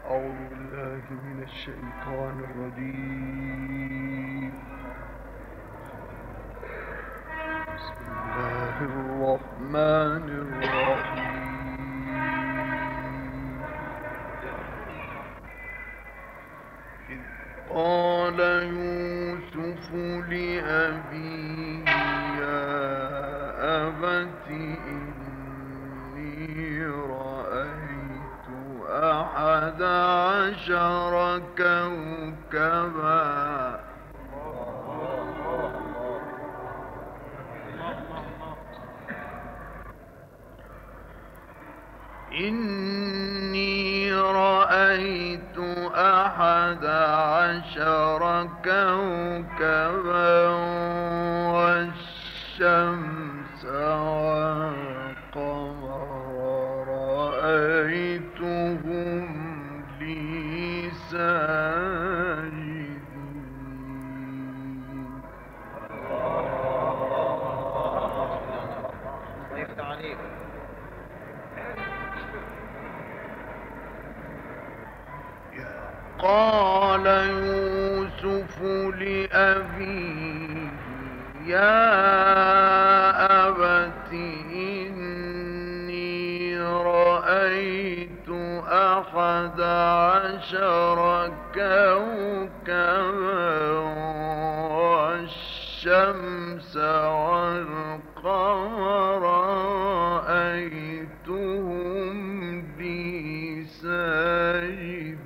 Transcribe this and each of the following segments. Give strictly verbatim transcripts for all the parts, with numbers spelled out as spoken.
أعوذ بالله من الشيطان الرجيم. بسم الله الرحمن الرحيم. إذ قال يوسف لأبيه يا أبت إني رأيت أحد عشر كوكبا إني رأيت أحد عشر كوكبا والشمس والقمر رأيتهم لي ساجدين. قال يوسف لأبيه يا أبت إني رأيت أحد عشر كوكبا والشمس والقمر رأيتهم لي ساجدين.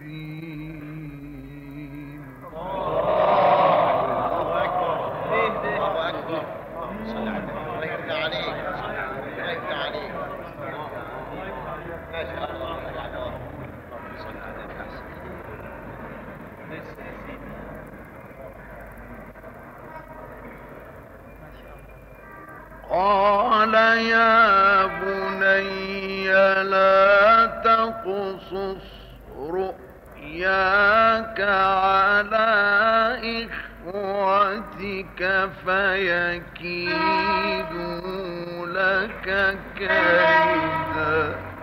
قال يا بني لا تقصص رؤياك على إخوتك فيكيدوا لك كيدا.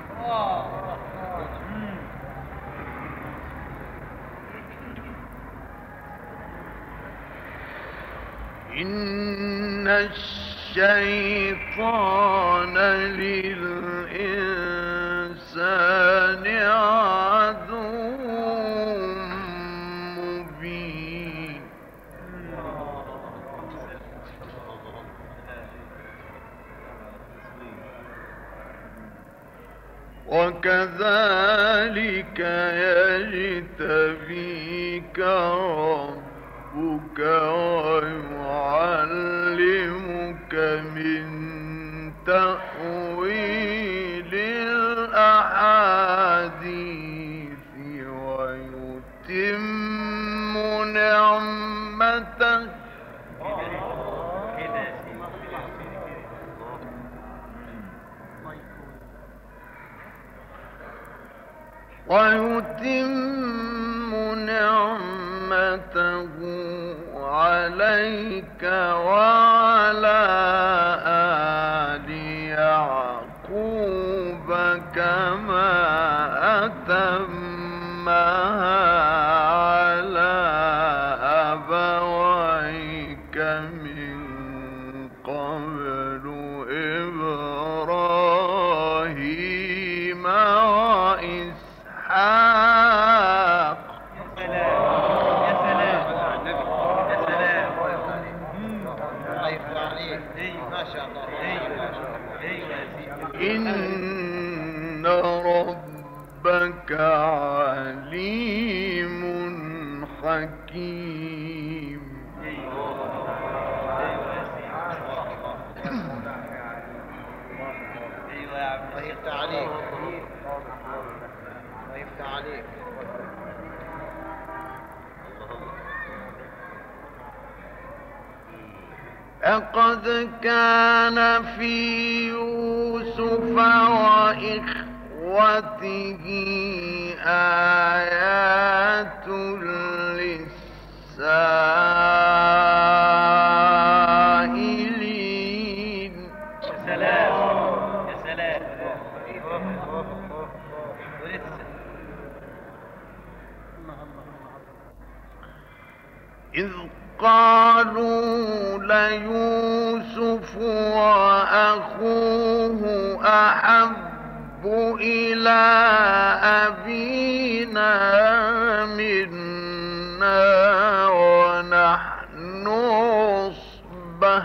إن الشيطان للإنسان عدو مبين. وكذلك يجتبيك ربك ويعلمك من تأويل الأحاديث ويتم نعمته ويتم نعمته عليك وعلى آل يعقوب كما أتمها على أبويك من قبل إبراهيم وإسحاق. إن ربك عليم حكيم. لقد كان في يوسف وإخوته آيات للسائلين. يا سلام يا سلام. إذ قالوا ليوسف وأخوه أحب إلى أبينا منا ونحن عصبة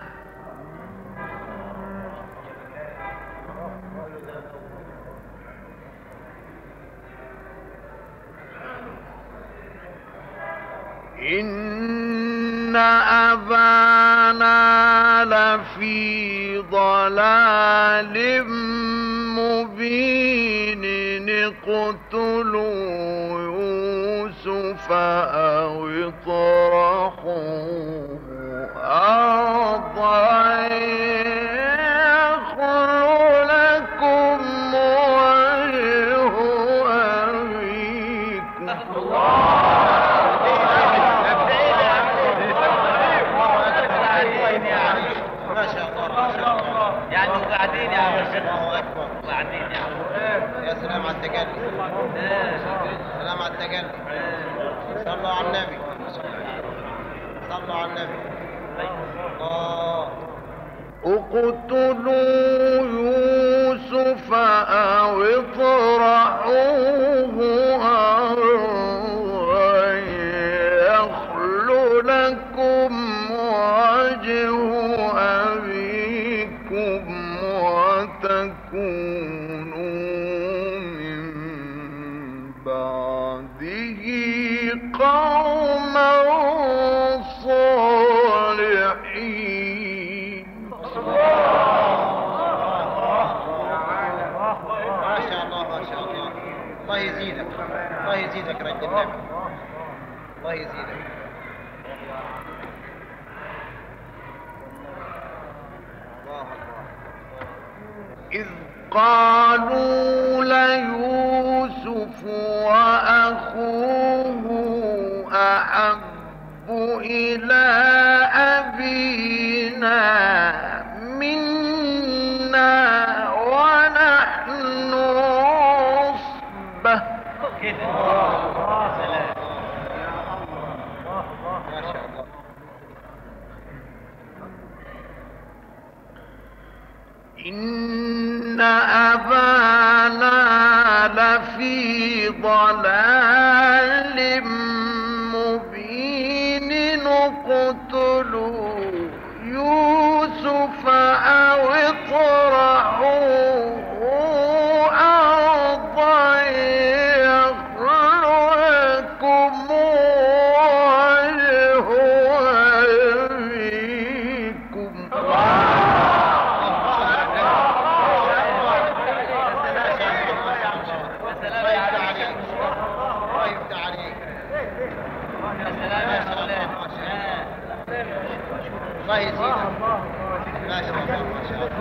إن أبانا لفي ضلال مبين اقتلوا يوسف أو اطرحوه أرضا يخل لكم وجه أبيكم. يعني قاعدين يا عم الشيخ قاعدين يا عم. يا سلام على التجلي، سلام على التجلي. صلوا على النبي، صلوا على النبي. الله. اقتلوا يوسف أو اطرحوه أرضا يخل لكم وجه أبيكم وتكونوا من بعده قوما صالحين. ما شاء الله ما شاء الله. الله يزيدك، الله يزيدك رجل النبي، الله يزيدك. إذ قالوا ليوسف وأخوه أحب إلى أبينا منا ونحن عصبة. ما شاء الله. إن أبانا لفي ضلال مبين اقتلوا يوسف أو اطرحوه أرضا يخل لكم وجه أبيكم. الله يزيدك. ما شاء الله ما شاء الله.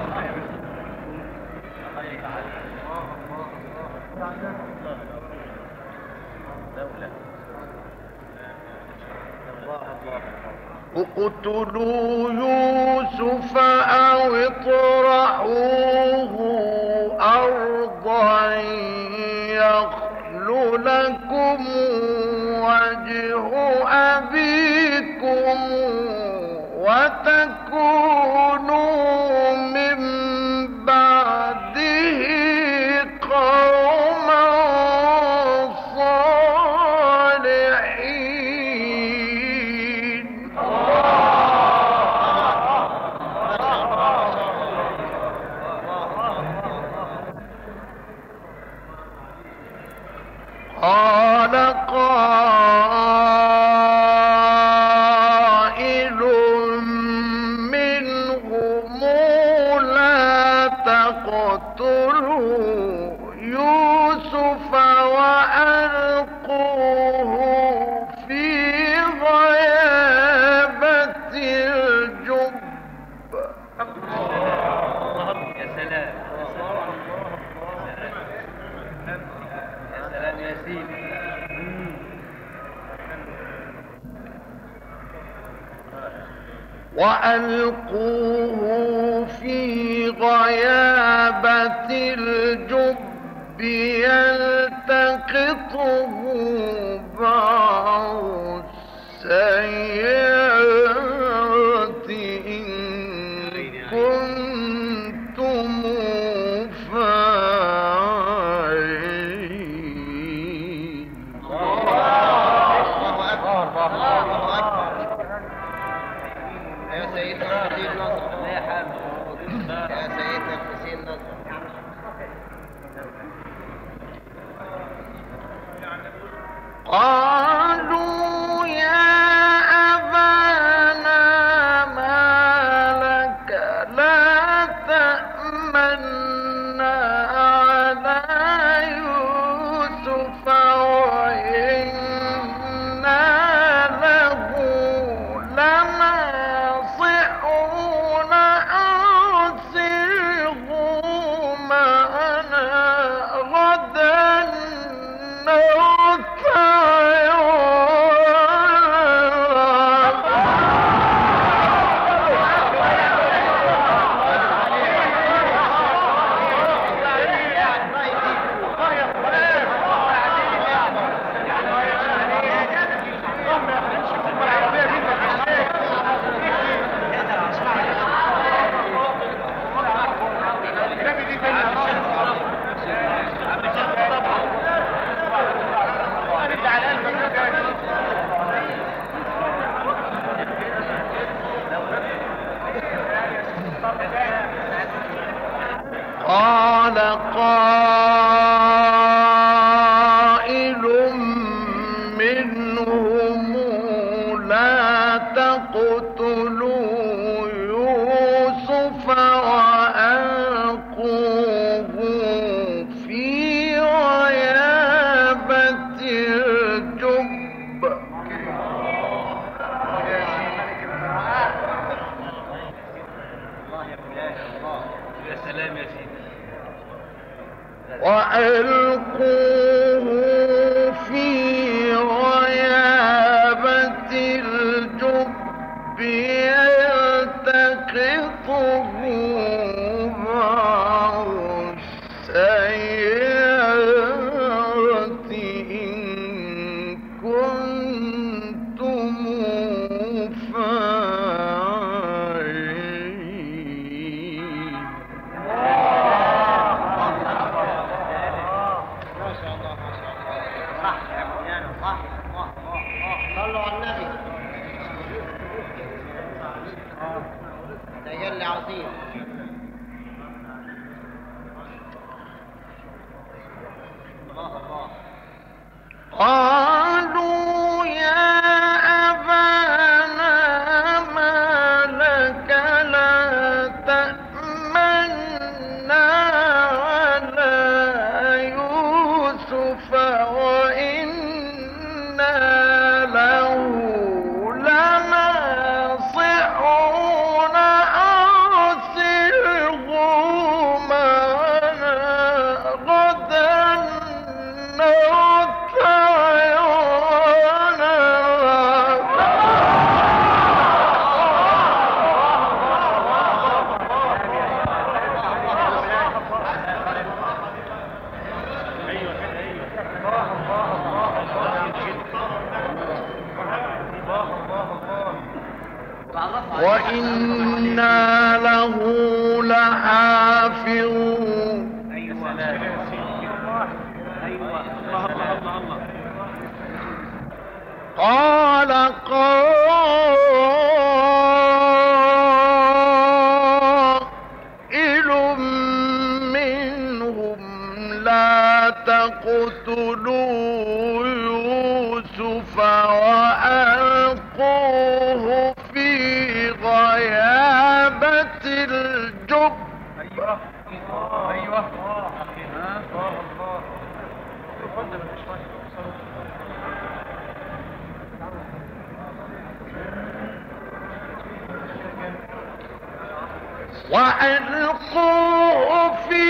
اقتلوا يوسف أو اطرحوه أرضا يخل لكم وجه أبيكم وتكونوا من بعده قوما صالحين. قال قائل منهم لا تقتلوا يوسف وألقوه في غيابة الجب. يا سلام يا سلام يا سيدي. وألقوه في غيابة الجب يلتقطه بعض السيئات قالوا يا أبانا ما لك لا تأمنا على يوسف وإنا له لناصحون أرسله معنا غدا قال قائل منهم لا تقتلوا يوسف وألقوه في غيابة الجب. يا سلام يا سيدي. وألقوه في غيابة الجب يلتقطه بعض السيارة إن كنتم فاعلين. صلوا على النبي. تجل عظيم. الله الله. قالوا يا أبانا ما لك لا تأمنا على يوسف وإنا له لناصحون أرسله معنا غدا وإنا له لحافظون. ايوه ايوه الله الله الله. قال قائل منهم لا تقتلوا يوسف وألقوه في غيابة الجب. ايوه ايوه. وألقوه في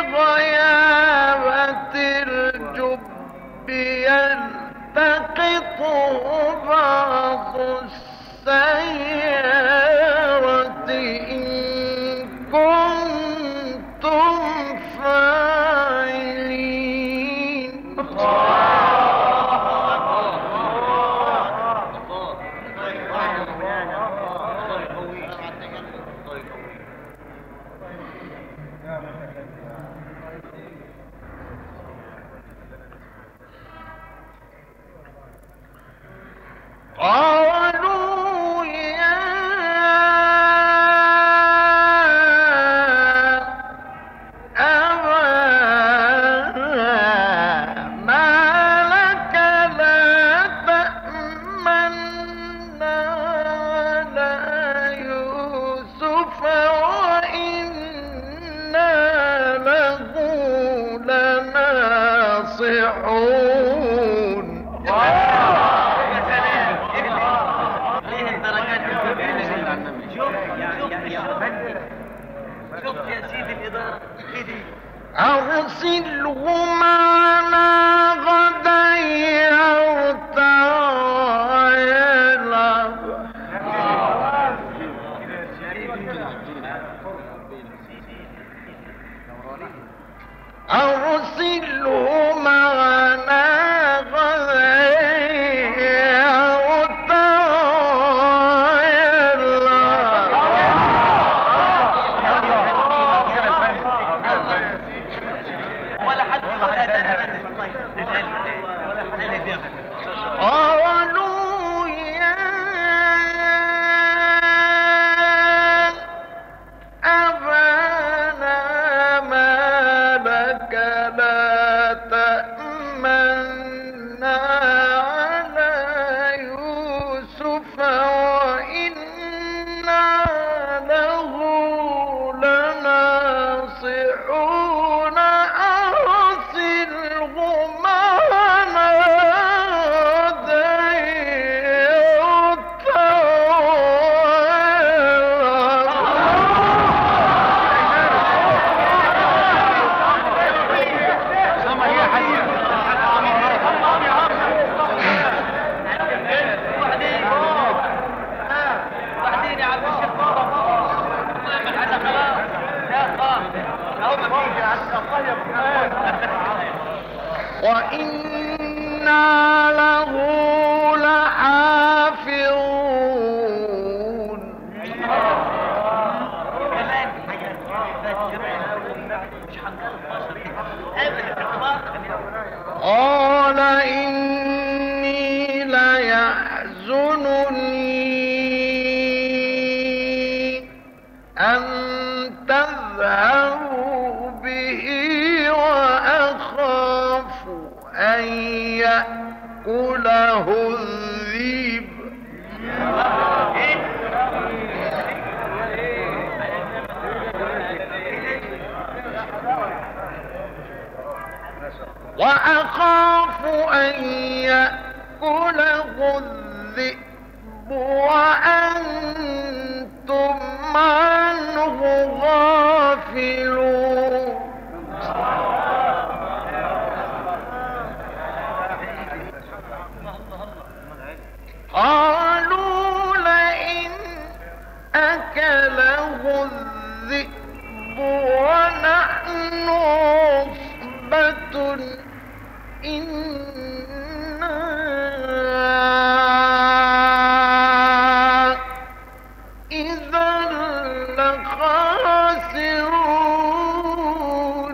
غيابة الجب يلتقطه بعض السيارة إن كنتم فاعلين. قالوا يا أبانا ما ايه الدرجات شوف شوف يا سيدي الإدارة ايدي أرسله معنا غدا يرتع يلعب أرسله معنا غدا يرتع يلعب ولا حد قالوا يا أبانا ما لك لا تأمنا على يوسف وإنا له لناصحون أرسله معنا وإنا له لحافظون قال إني ليحزنني أن تذهبوا به وأخاف أن يأكله الذئب وأخاف أن يأكله الذئب وأنتم عنه غافلون قالوا لئن أكله الذئب ونحن عصبة إنا إذا لخاسرون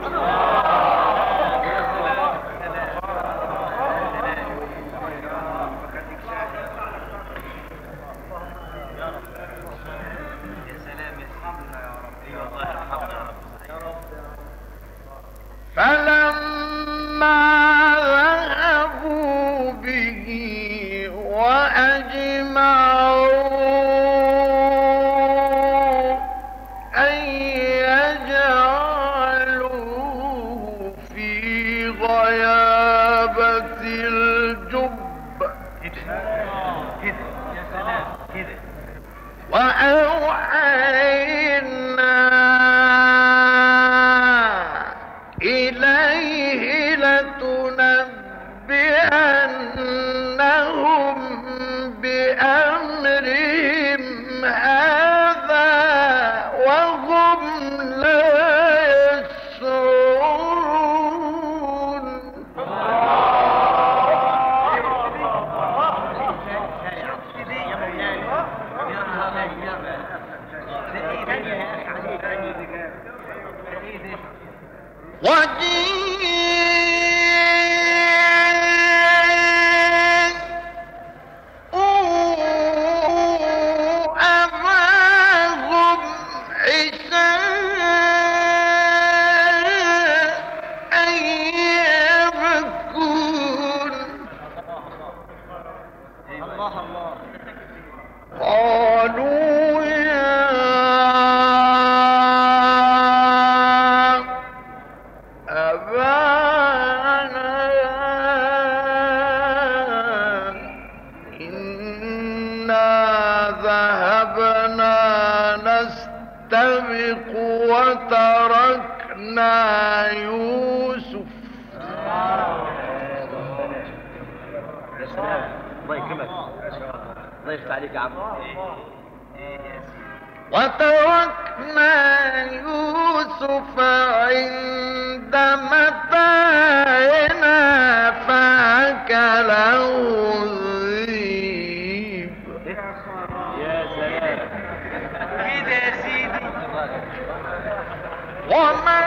فلما ذهبوا به وأجمعوا أن يجعلوه في غيابة الجب وأوحينا إليه لتنبئنهم بأمرهم هذا وهم لا يشعرون وجيء نستبق وتركنا يوسف. يا سلام، الله يكرمك، الله يفتح عليك يا عم. وتركنا يوسف عند متاعنا فأكله الذئب. يا سلام كده يا سيدي. وما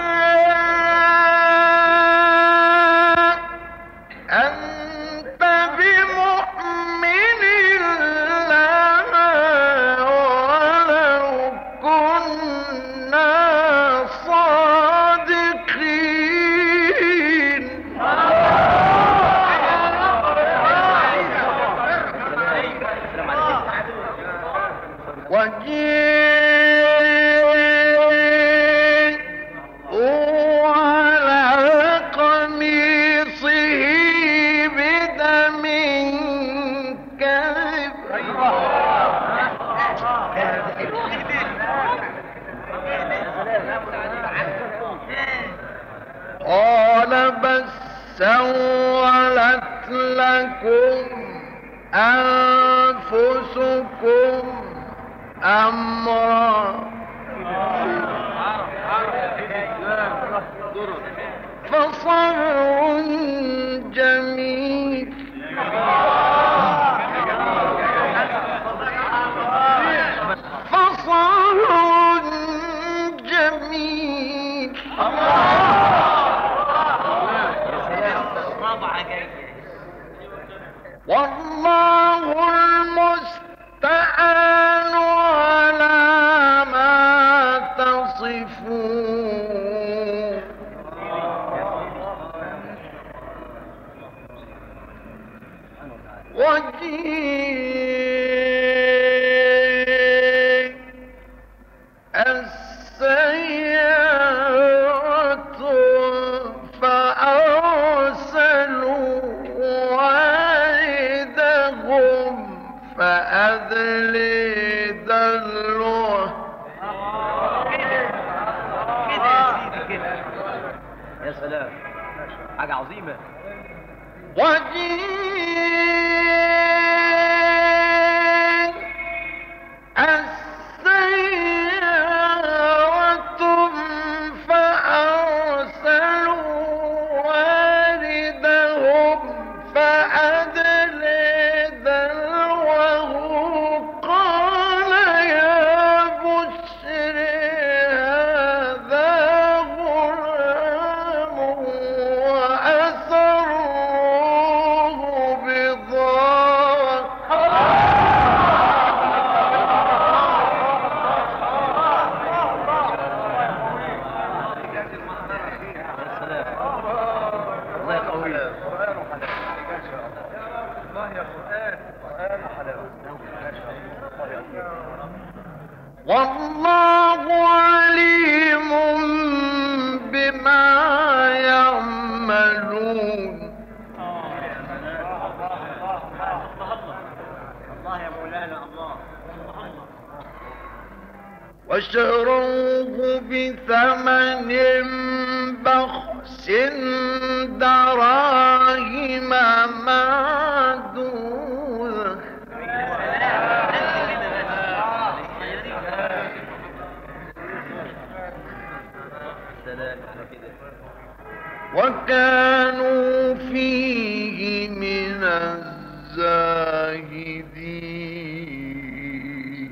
أنت بمؤمن لنا ولو كنا صادقين. وجيء على قميصه بدم كذب. قال بل سولت لكم أنفسكم أمرا فصبر جميل. فصبر جميل. والله المستعان على ما تصفون. وجيء السيارة فأرسلوا واردهم فأدلي دلوه. يا سلام، حاجة عظيمة. وجيء السيارة فأرسلوا واردهم فأدلي دلوه قال يا بشرى هذا غلام وأسروه بضاعة. الله يقوي. والله عليم بما يعملون. الله يا مولانا الله. وشروه بثمن بخس دراهم معدودة. وكانوا فيه من الزاهدين.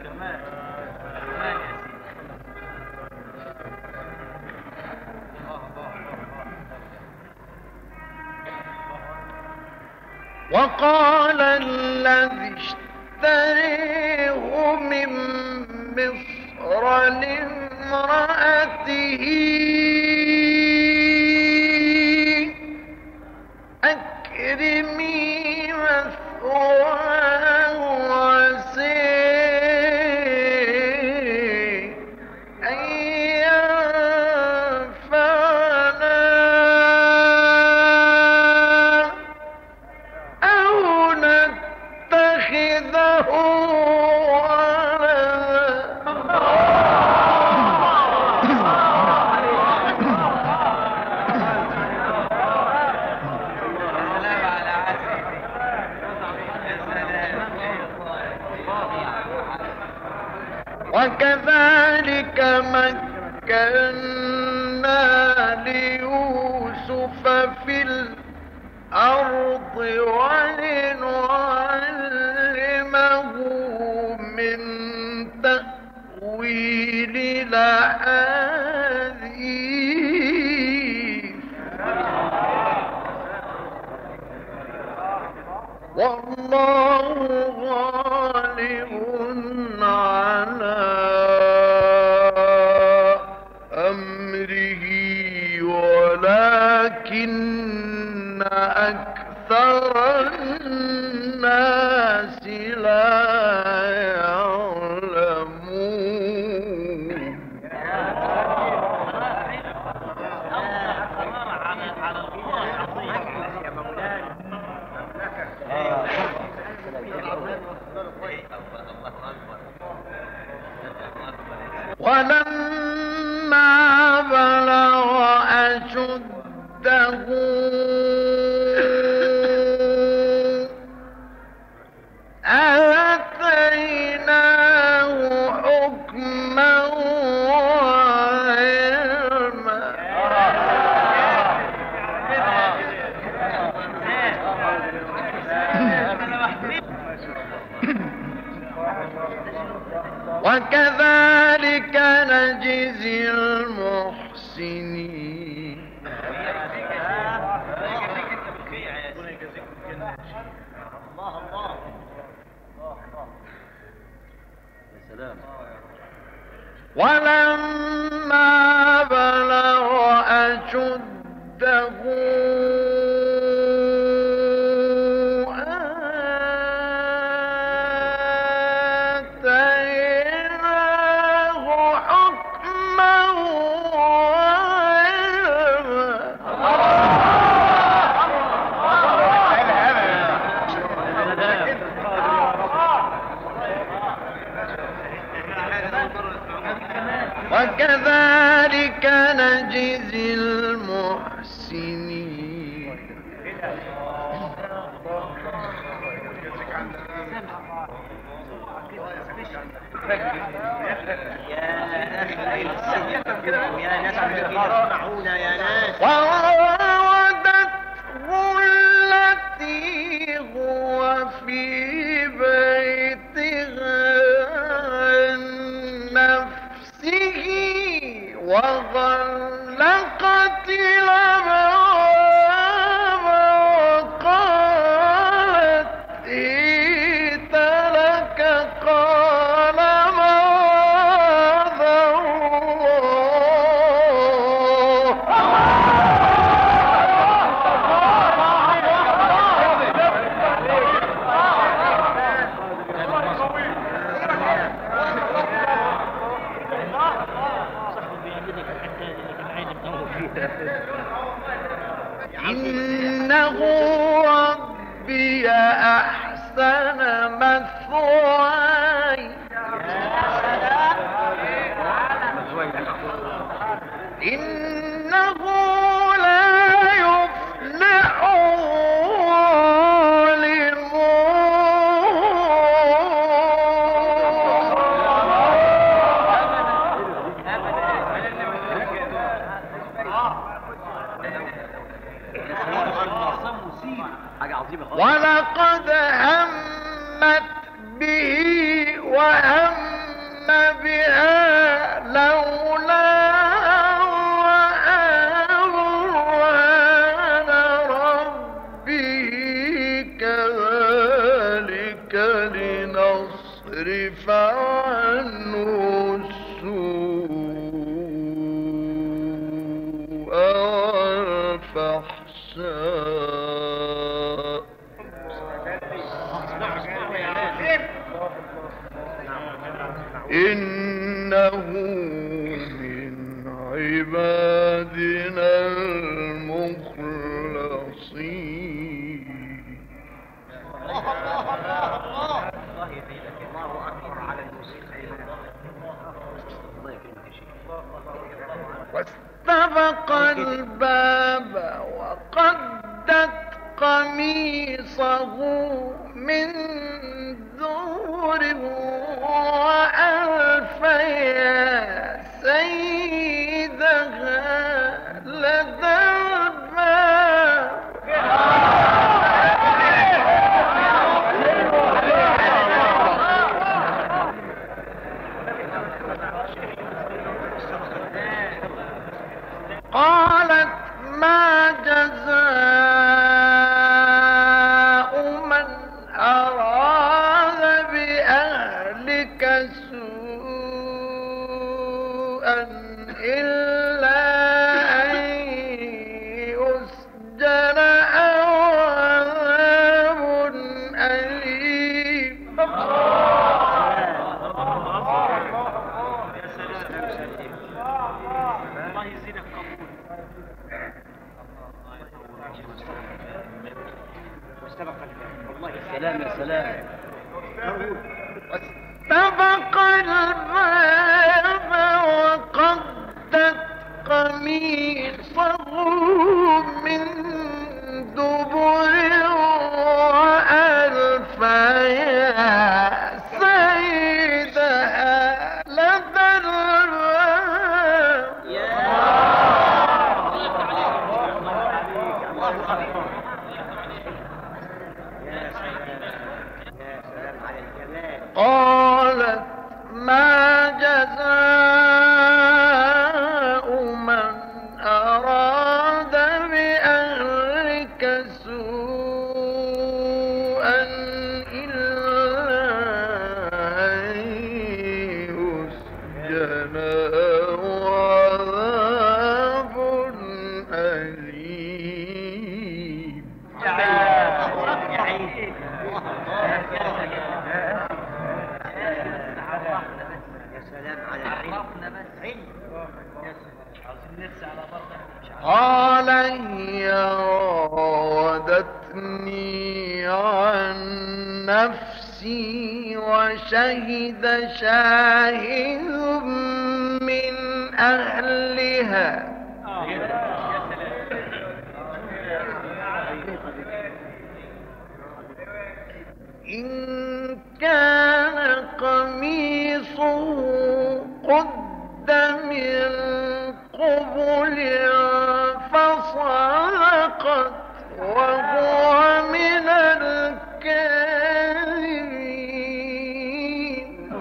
وقال الذي اشتريه من مصر لامرأته أكرمي مثواه وعسى أن ينفعنا أو نتخذه ولدا. وكذلك مكنا ليوسف في الأرض ولنعلمه من تأويل الأحاديث والله غالب على أمره ولكن أكثر الناس لا يعلمون. ولما بلغ أشده آتيناه حكما وعلما. وكذلك نجزي المحسنين. ولما بلغ أشده وكذلك نجزي المحسنين. وراودته التي هو في بيتها عن نفسه وغلقت الأبواب وقالت هيت لك قال معاذ إنه ربي أحسن مثواي إنه لا يفلح ولقد همت به وهم بها لولا رأى برهان ربه كذلك لنصرف عنه السوء والفحشاء إنه من عبادنا المخلصين. واستبق الباب وقدت قميصه من دور وألف فيا سيدها لدى الباب قالت ما جزاء من أراد بأهلك سوءا إلا أن يسجن أو عذاب أليم. الله يزيدك قبول. والله سلام يا سلام. واستبق الباب وقدت قميصه من دبر وألف يا سيدها لدى الباب. قالت ما جزاء من أراد بأهلك سوءا إلا أن يسجن أو عذاب أليم. قال هي راودتني عن نفسي وشهد شاهد من أهلها إن كان قميصه قد من قبل فصدقت وهو من الكاذبين.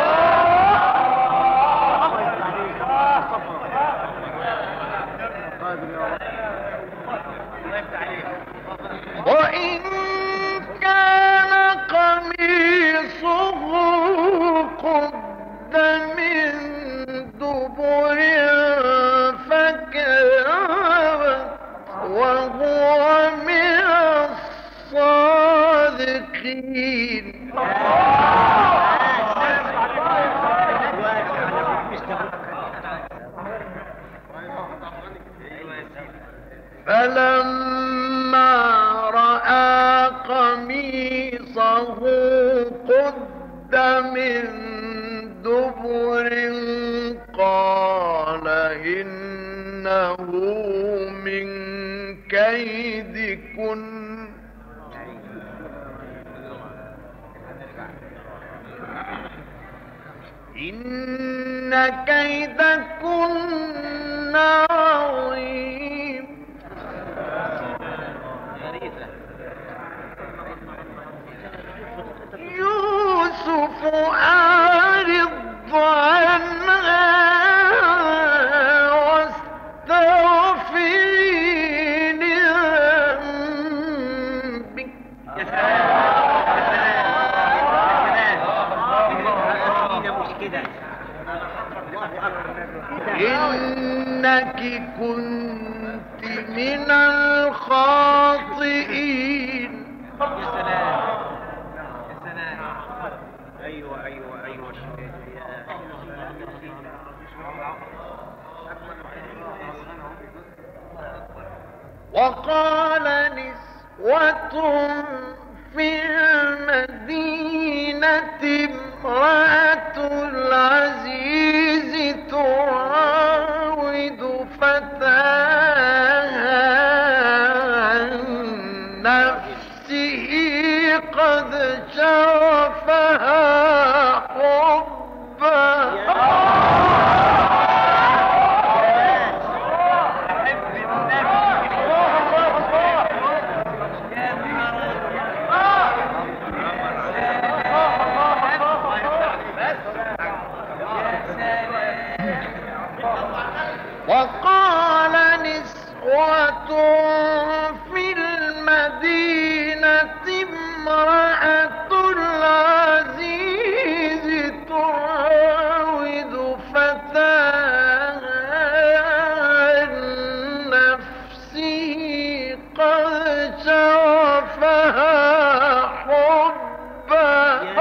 وإن كان قميصه قد من دبر فكذبت وهو من الصادقين. فلما رأى قميصه قد من دبر قال إنه من كيدكن إن كيدكن عظيم. يوسف أعرض عنها واستغفري لذنبك إنك كنت من الخاطئين. ايوه ايوه ايوه وقال نسوة في المدينة امرأة العزيز تراود فتاها عن نفسه قد شغفها حبا وقال نسوة في المدينة امرأة العزيز تراود فتاها عن نفسه قد شغفها حبا.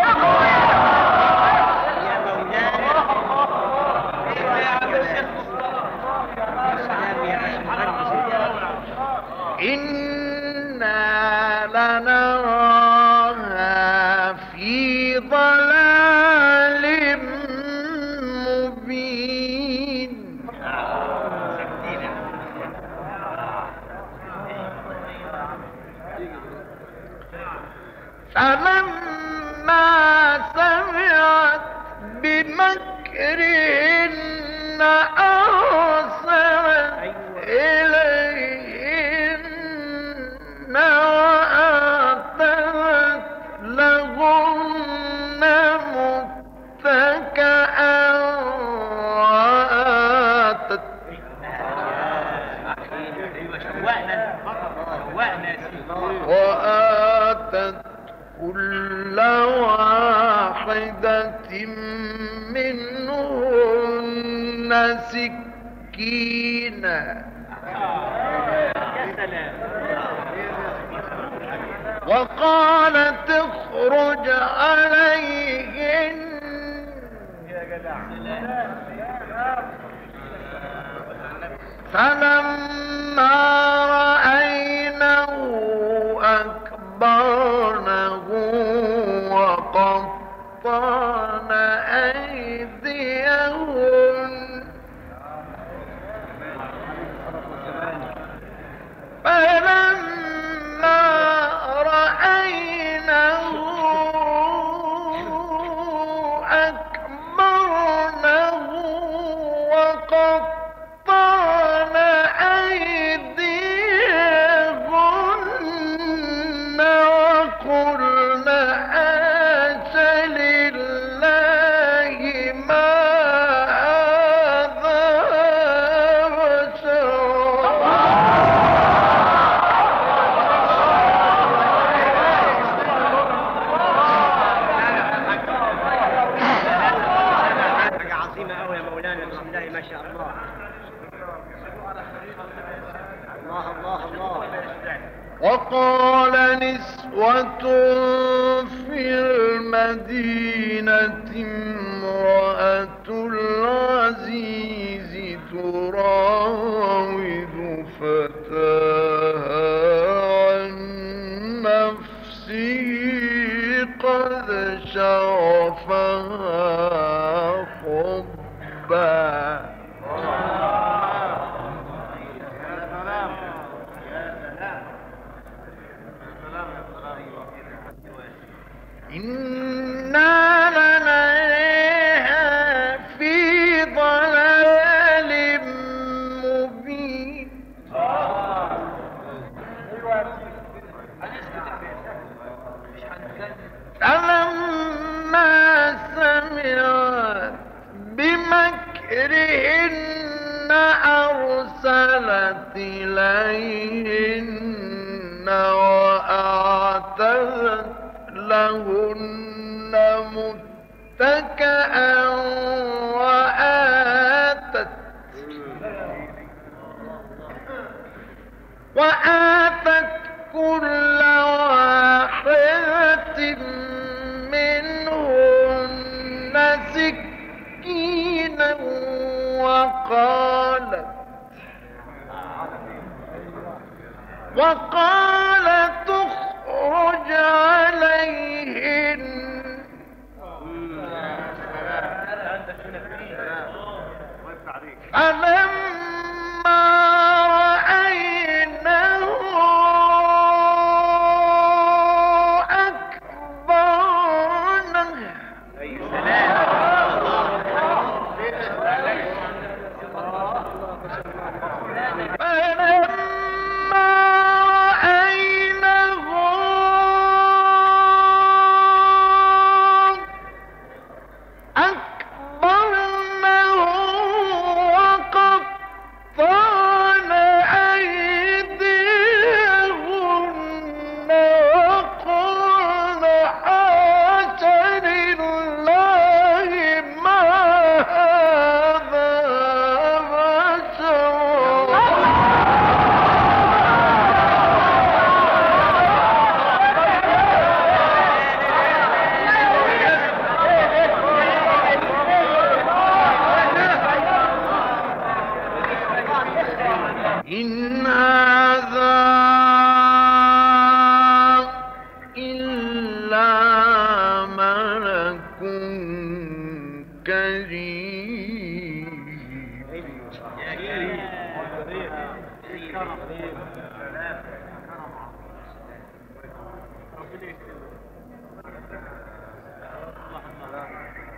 إنا لنراها في ضلال مبين. فلما سمعت بمكرهن أرسلت إليهن وآتت لهن متكئا وآتت وآتت كل واحدة منهن سكينا وقالت اخرج عليهن فلما رأينه أكبرنه وقطعن أيديهن فلما رأينه أكبرنه وقطعن أيديهن وقلن حاش لله ما هذا بشرا. حاجة عظيمة أوي يا مولانا، بسم الله ما شاء الله. الله الله الله. وقال نسوة في المدينة امرأة العزيز تراود فتاها عن نفسه قد شغفها حبا. إنا لنراها في ضلال مبين. فلما سمعت بمكرهن أرسلت إليهن وأعتدت لهن متكئا وآتت وآتت كل واحدة منهن سكينا وقالت وقالت اخرج عليهن فلما رأينه أكبرنه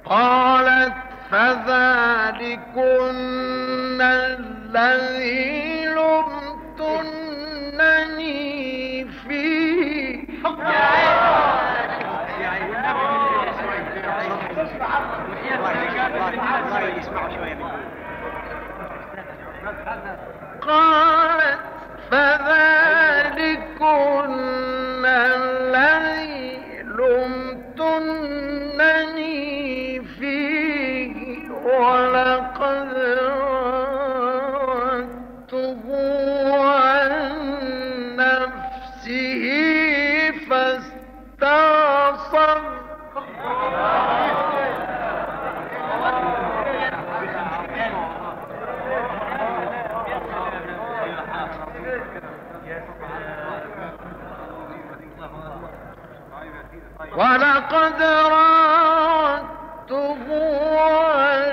قالت فذلكن الذي لمتنني فيه قالت فذلكن الذي لمتنني فيه ولقد راودته عن نفسه فاستعصم ولقد راودته عن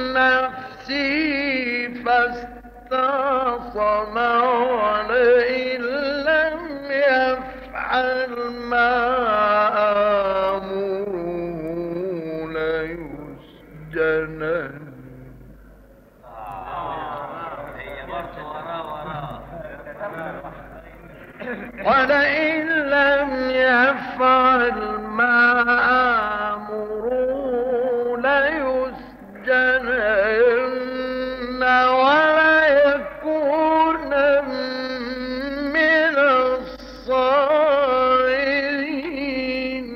نفسه فاستعصم ولئن لم يفعل ما آمره ليسجنن ولئن لم يفعل ما آمره ليسجنن وليكون من الصاغرين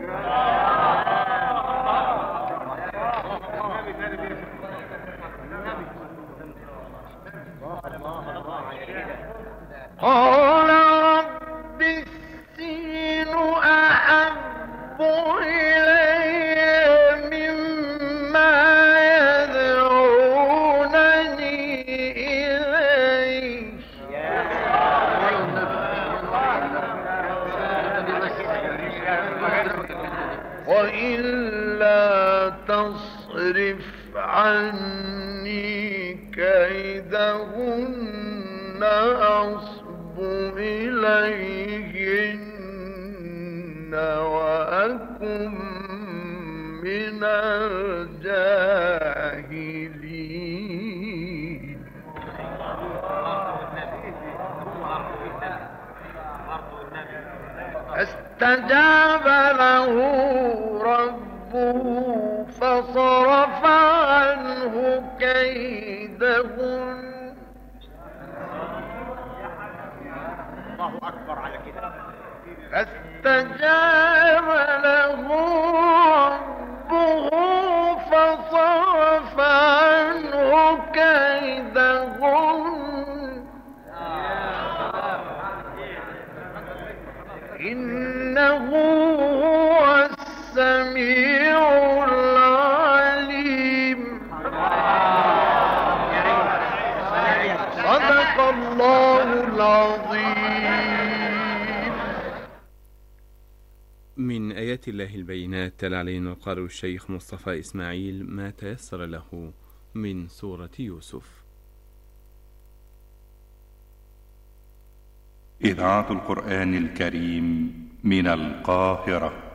قال رب السجن أحب إلي مما يدعونني إليه وإلا تصرف عني كيدهن أصب إليهن وأكن من الجاهلين استجاب له ربه فصرف عنه كيدهن الله أكبر على كده. فاستجاب له ربه فصرف عنه كيدهن إنه هو السميع العليم. صدق الله العظيم. من آيات الله البينات تلا علينا القارئ الشيخ مصطفى إسماعيل ما تيسر له من سورة يوسف. إذاعة القرآن الكريم من القاهرة.